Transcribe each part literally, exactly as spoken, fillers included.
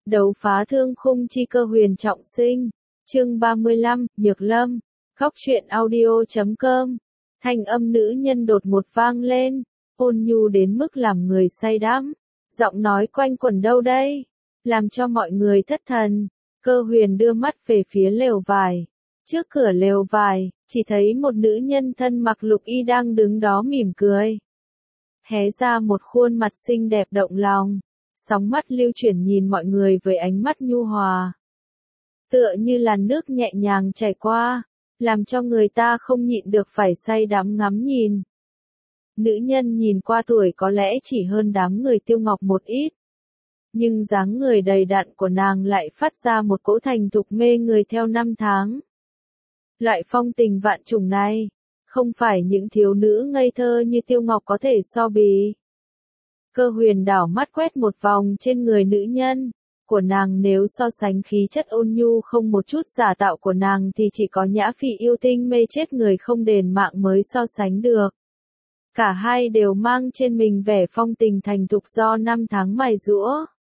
Đấu phá thương khung chi cơ huyền trọng sinh. Chương ba mươi lăm, Nhược Lâm. Góc truyện audio chấm com. Thanh âm nữ nhân đột ngột vang lên, ôn nhu đến mức làm người say đắm. Giọng nói quanh quẩn đâu đây, làm cho mọi người thất thần. Cơ huyền đưa mắt về phía lều vải. Trước cửa lều vải, chỉ thấy một nữ nhân thân mặc lục y đang đứng đó mỉm cười. Hé ra một khuôn mặt xinh đẹp động lòng. Sóng mắt lưu chuyển nhìn mọi người với ánh mắt nhu hòa. Tựa như làn nước nhẹ nhàng chảy qua, làm cho người ta không nhịn được phải say đắm ngắm nhìn. Nữ nhân nhìn qua tuổi có lẽ chỉ hơn đám người Tiêu Ngọc một ít. Nhưng dáng người đầy đặn của nàng lại phát ra một cỗ thành thục mê người theo năm tháng. Loại phong tình vạn trùng này, không phải những thiếu nữ ngây thơ như Tiêu Ngọc có thể so bì. Cơ huyền đảo mắt quét một vòng trên người nữ nhân của nàng, nếu so sánh khí chất ôn nhu không một chút giả tạo của nàng thì chỉ có Nhã Phi yêu tinh mê chết người không đền mạng mới so sánh được. Cả hai đều mang trên mình vẻ phong tình thành thục do năm tháng mài giũa.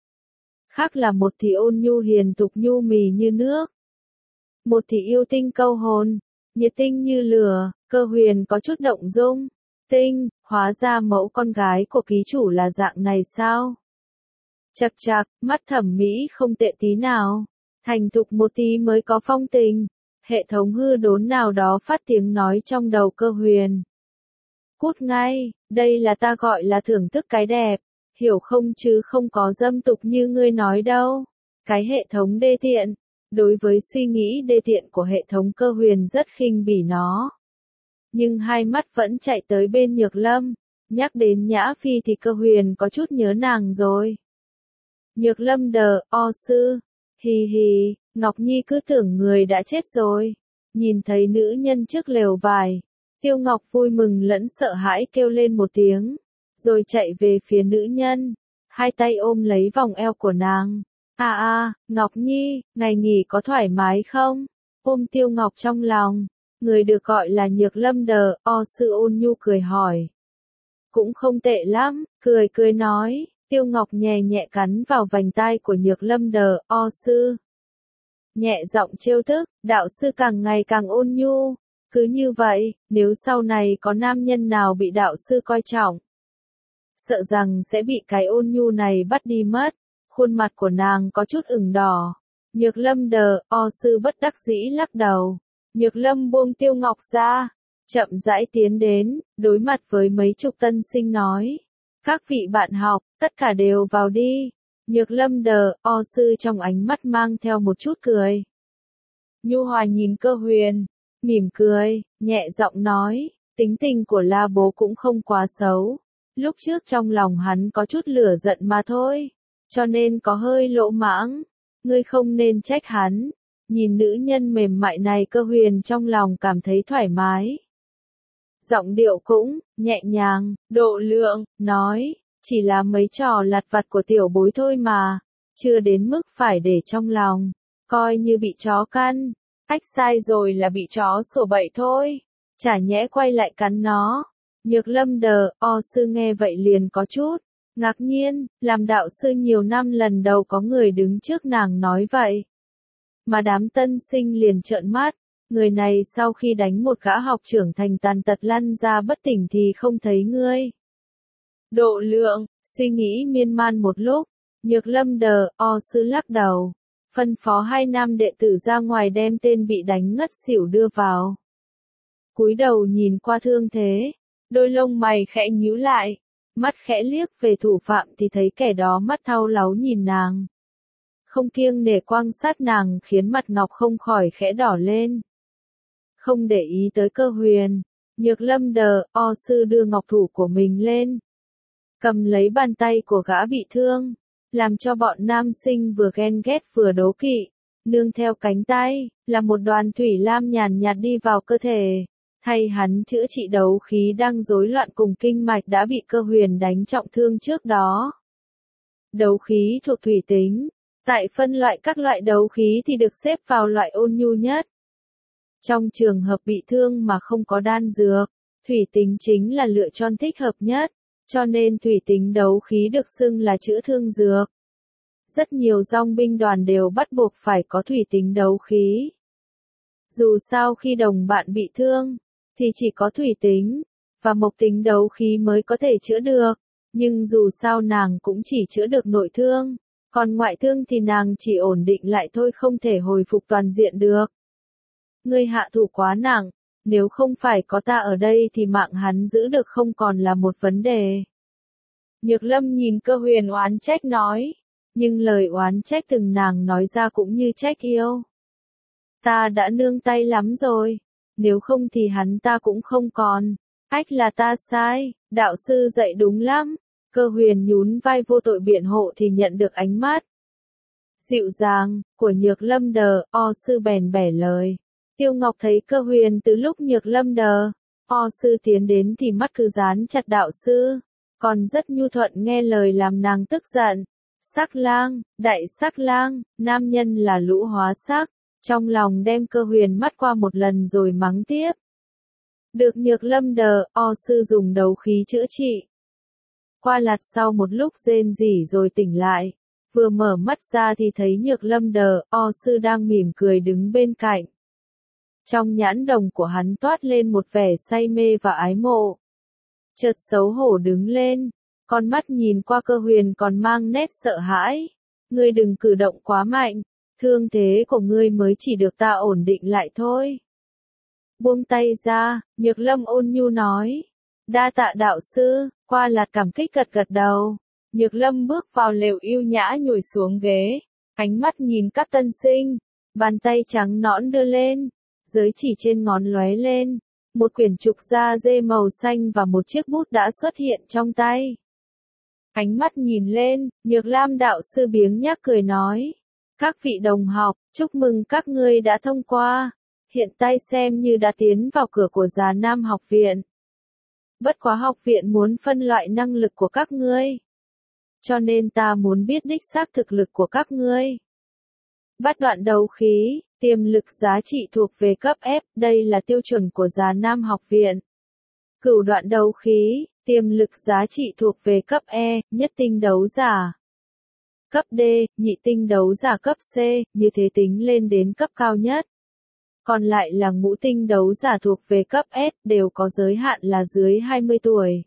Khác là một thì ôn nhu hiền thục nhu mì như nước, một thì yêu tinh câu hồn, nhiệt tinh như lửa. Cơ huyền có chút động dung. Tinh, hóa ra mẫu con gái của ký chủ là dạng này sao? Chật chạc, mắt thẩm mỹ không tệ tí nào. Thành thục một tí mới có phong tình. Hệ thống hư đốn nào đó phát tiếng nói trong đầu cơ huyền. Cút ngay, đây là ta gọi là thưởng thức cái đẹp. Hiểu không chứ không có dâm tục như ngươi nói đâu. Cái hệ thống đê tiện. Đối với suy nghĩ đê tiện của hệ thống cơ huyền rất khinh bỉ nó. Nhưng hai mắt vẫn chạy tới bên Nhược Lâm. Nhắc đến Nhã Phi thì cơ huyền có chút nhớ nàng rồi. Nhược Lâm đờ, o sư. Hì hì, Ngọc Nhi cứ tưởng người đã chết rồi. Nhìn thấy nữ nhân trước lều vải, Tiêu Ngọc vui mừng lẫn sợ hãi kêu lên một tiếng. Rồi chạy về phía nữ nhân. Hai tay ôm lấy vòng eo của nàng. À à, Ngọc Nhi, ngày nghỉ có thoải mái không? Ôm Tiêu Ngọc trong lòng. Người được gọi là Nhược Lâm đờ, o sư ôn nhu cười hỏi. Cũng không tệ lắm, cười cười nói. Tiêu Ngọc nhẹ nhẹ cắn vào vành tai của Nhược Lâm đờ, o sư. Nhẹ giọng trêu tức, đạo sư càng ngày càng ôn nhu. Cứ như vậy, nếu sau này có nam nhân nào bị đạo sư coi trọng, sợ rằng sẽ bị cái ôn nhu này bắt đi mất. Khuôn mặt của nàng có chút ửng đỏ. Nhược Lâm đờ, o sư bất đắc dĩ lắc đầu. Nhược Lâm buông Tiêu Ngọc ra, chậm rãi tiến đến, đối mặt với mấy chục tân sinh nói. Các vị bạn học, tất cả đều vào đi. Nhược Lâm đờ, o sư trong ánh mắt mang theo một chút cười. Nhu hòa nhìn cơ huyền, mỉm cười, nhẹ giọng nói, tính tình của La Bố cũng không quá xấu. Lúc trước trong lòng hắn có chút lửa giận mà thôi, cho nên có hơi lỗ mãng. Ngươi không nên trách hắn. Nhìn nữ nhân mềm mại này cơ huyền trong lòng cảm thấy thoải mái. Giọng điệu cũng, nhẹ nhàng, độ lượng, nói, chỉ là mấy trò lặt vặt của tiểu bối thôi mà, chưa đến mức phải để trong lòng, coi như bị chó căn, ách sai rồi là bị chó sủa bậy thôi, chả nhẽ quay lại cắn nó. Nhược Lâm đờ, o sư nghe vậy liền có chút ngạc nhiên, làm đạo sư nhiều năm lần đầu có người đứng trước nàng nói vậy. Mà đám tân sinh liền trợn mắt, người này sau khi đánh một gã học trưởng thành tàn tật lăn ra bất tỉnh thì không thấy ngươi. Độ lượng, suy nghĩ miên man một lúc, Nhược Lâm đờ, o sư lắc đầu, phân phó hai nam đệ tử ra ngoài đem tên bị đánh ngất xỉu đưa vào. Cúi đầu nhìn qua thương thế, đôi lông mày khẽ nhíu lại, mắt khẽ liếc về thủ phạm thì thấy kẻ đó mắt thao láu nhìn nàng. Không kiêng nể quan sát nàng khiến mặt Ngọc không khỏi khẽ đỏ lên. Không để ý tới cơ huyền, Nhược Lâm đờ, o sư đưa ngọc thủ của mình lên. Cầm lấy bàn tay của gã bị thương, làm cho bọn nam sinh vừa ghen ghét vừa đố kỵ. Nương theo cánh tay, là một đoàn thủy lam nhàn nhạt đi vào cơ thể. Thay hắn chữa trị đấu khí đang rối loạn cùng kinh mạch đã bị cơ huyền đánh trọng thương trước đó. Đấu khí thuộc thủy tính. Tại phân loại các loại đấu khí thì được xếp vào loại ôn nhu nhất. Trong trường hợp bị thương mà không có đan dược, thủy tính chính là lựa chọn thích hợp nhất, cho nên thủy tính đấu khí được xưng là chữa thương dược. Rất nhiều dòng binh đoàn đều bắt buộc phải có thủy tính đấu khí. Dù sao khi đồng bạn bị thương, thì chỉ có thủy tính, và mộc tính đấu khí mới có thể chữa được, nhưng dù sao nàng cũng chỉ chữa được nội thương, còn ngoại thương thì nàng chỉ ổn định lại thôi, không thể hồi phục toàn diện được. Ngươi hạ thủ quá nặng, nếu không phải có ta ở đây thì mạng hắn giữ được không còn là một vấn đề. Nhược Lâm nhìn Cơ Huyền oán trách nói, nhưng lời oán trách từng nàng nói ra cũng như trách yêu. Ta đã nương tay lắm rồi, nếu không thì hắn ta cũng không còn. Ách là ta sai, đạo sư dạy đúng lắm. Cơ Huyền nhún vai vô tội biện hộ thì nhận được ánh mắt dịu dàng của Nhược Lâm đờ, o sư bèn bẻ lời. Tiêu Ngọc thấy Cơ Huyền từ lúc Nhược Lâm đờ, o sư tiến đến thì mắt cứ dán chặt đạo sư, còn rất nhu thuận nghe lời làm nàng tức giận. Sắc lang, đại sắc lang, nam nhân là lũ hóa sắc, trong lòng đem Cơ Huyền mắt qua một lần rồi mắng tiếp. Được Nhược Lâm đờ, o sư dùng đấu khí chữa trị. Qua lạt sau một lúc rên rỉ rồi tỉnh lại, vừa mở mắt ra thì thấy Nhược Lâm đờ, o sư đang mỉm cười đứng bên cạnh. Trong nhãn đồng của hắn toát lên một vẻ say mê và ái mộ. Chợt xấu hổ đứng lên, con mắt nhìn qua Cơ Huyền còn mang nét sợ hãi. Ngươi đừng cử động quá mạnh, thương thế của ngươi mới chỉ được ta ổn định lại thôi. Buông tay ra, Nhược Lâm ôn nhu nói. Đa tạ đạo sư, Qua Lạt cảm kích gật gật đầu. Nhược Lâm bước vào lều yêu nhã nhồi xuống ghế, ánh mắt nhìn các tân sinh, bàn tay trắng nõn đưa lên, giới chỉ trên ngón lóe lên, một quyển trục da dê màu xanh và một chiếc bút đã xuất hiện trong tay. Ánh mắt nhìn lên, Nhược Lam đạo sư biếng nhác cười nói. Các vị đồng học, chúc mừng các ngươi đã thông qua. Hiện tại xem như đã tiến vào cửa của Già Nam học viện. Bất quá học viện muốn phân loại năng lực của các ngươi. Cho nên ta muốn biết đích xác thực lực của các ngươi. Bát đoạn đấu khí, tiềm lực giá trị thuộc về cấp F, đây là tiêu chuẩn của Già Nam học viện. Cửu đoạn đấu khí, tiềm lực giá trị thuộc về cấp E, nhất tinh đấu giả. Cấp D, nhị tinh đấu giả cấp C, như thế tính lên đến cấp cao nhất. Còn lại là ngũ tinh đấu giả thuộc về cấp S, đều có giới hạn là dưới hai mươi tuổi.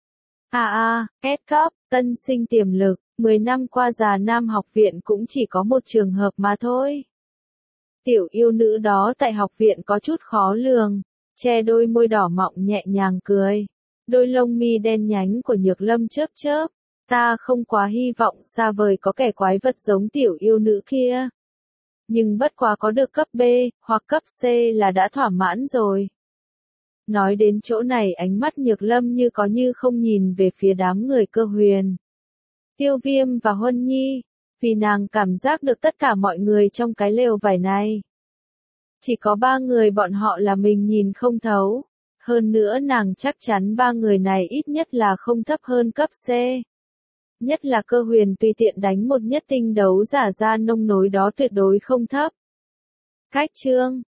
A A, S cấp, tân sinh tiềm lực, mười năm qua Già Nam học viện cũng chỉ có một trường hợp mà thôi. Tiểu yêu nữ đó tại học viện có chút khó lường, che đôi môi đỏ mọng nhẹ nhàng cười. Đôi lông mi đen nhánh của Nhược Lâm chớp chớp. Ta không quá hy vọng xa vời có kẻ quái vật giống tiểu yêu nữ kia. Nhưng bất quá có được cấp B, hoặc cấp C là đã thỏa mãn rồi. Nói đến chỗ này ánh mắt Nhược Lâm như có như không nhìn về phía đám người Cơ Huyền, Tiêu Viêm và Huân Nhi, vì nàng cảm giác được tất cả mọi người trong cái lều vải này. Chỉ có ba người bọn họ là mình nhìn không thấu. Hơn nữa nàng chắc chắn ba người này ít nhất là không thấp hơn cấp C. Nhất là Cơ Huyền tùy tiện đánh một nhất tinh đấu giả ra nông nối đó tuyệt đối không thấp. Cách chương